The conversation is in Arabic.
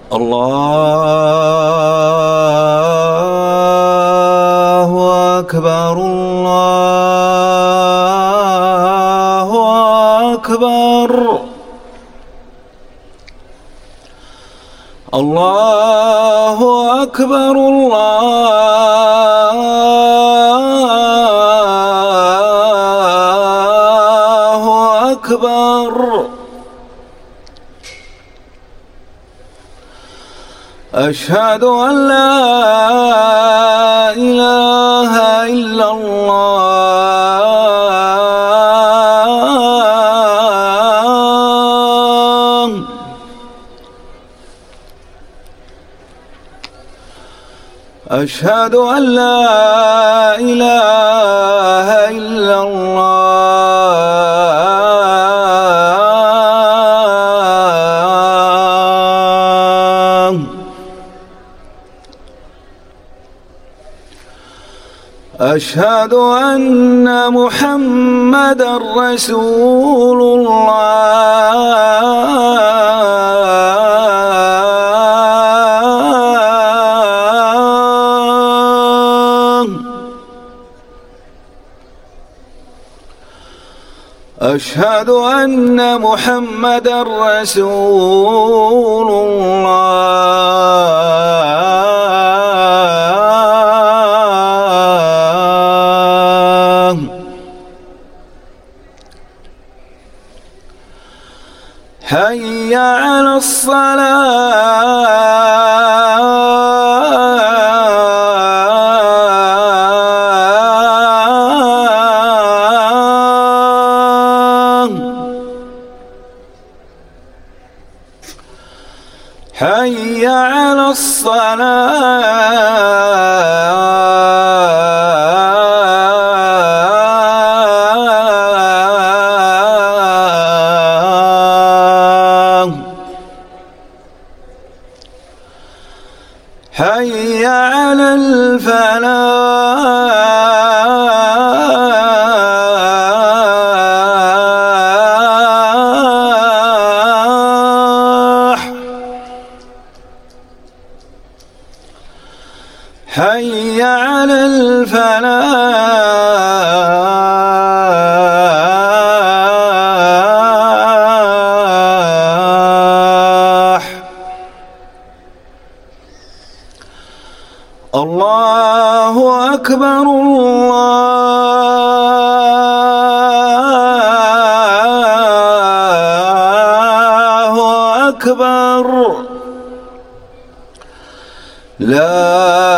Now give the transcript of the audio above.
الله أكبر الله أكبر الله أكبر الله أكبر أشهد أن لا إله إلا الله أشهد أن لا إله إلا الله أشهد أن محمدًا رسول الله أشهد أن محمدًا رسول الله حي على الصلاة حي على حي على الفلاح حي على الفلاح الله أكبر الله أكبر لا